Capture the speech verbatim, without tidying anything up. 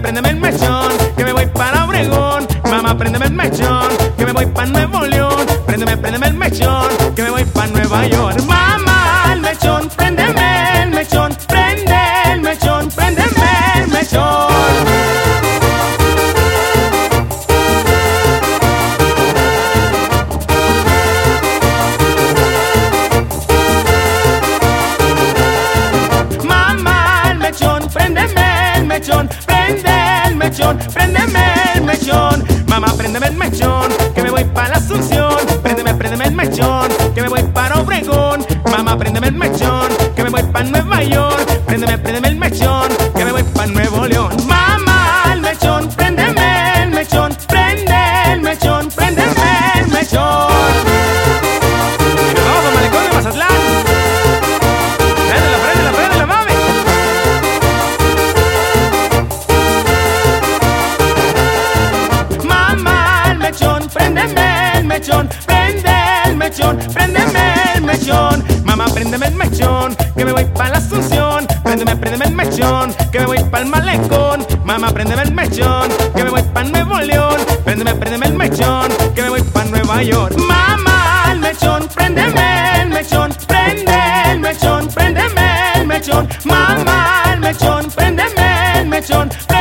préndeme el mechón, que me voy para Obregón. Mamá, préndeme el mechón, que me voy para Nuevo León. Préndeme, préndeme el mechón, que me voy para Nueva York. Mamá, el mechón, préndeme el mechón, prende el mechón, préndeme el mechón. Prende el mechón, préndeme el mechón. Mamá, préndeme el mechón, que me voy para la Asunción. Préndeme, préndeme el mechón, que me voy para Obregón. Mamá, préndeme el mechón, que me voy para Nueva York. Préndeme, préndeme el mechón, que me voy para Nuevo León. Mamá, el mechón, préndeme el mechón, prende el mechón, préndeme el mechón. Y nos vamos al malecón de Mazatlán. Préndela, préndela, préndela, mami. Préndeme el mechón, prende el mechón, préndeme el mechón. Mamá, préndeme el mechón, que me voy para la Asunción. Préndeme, préndeme el mechón, que me voy para el malecón. Mamá, préndeme el mechón, que me voy para Nuevo León. Préndeme, préndeme el mechón, que me voy para Nueva York. Mamá, el mechón, préndeme el mechón, prende el mechón, préndeme el mechón. Mamá, el mechón, préndeme el mechón.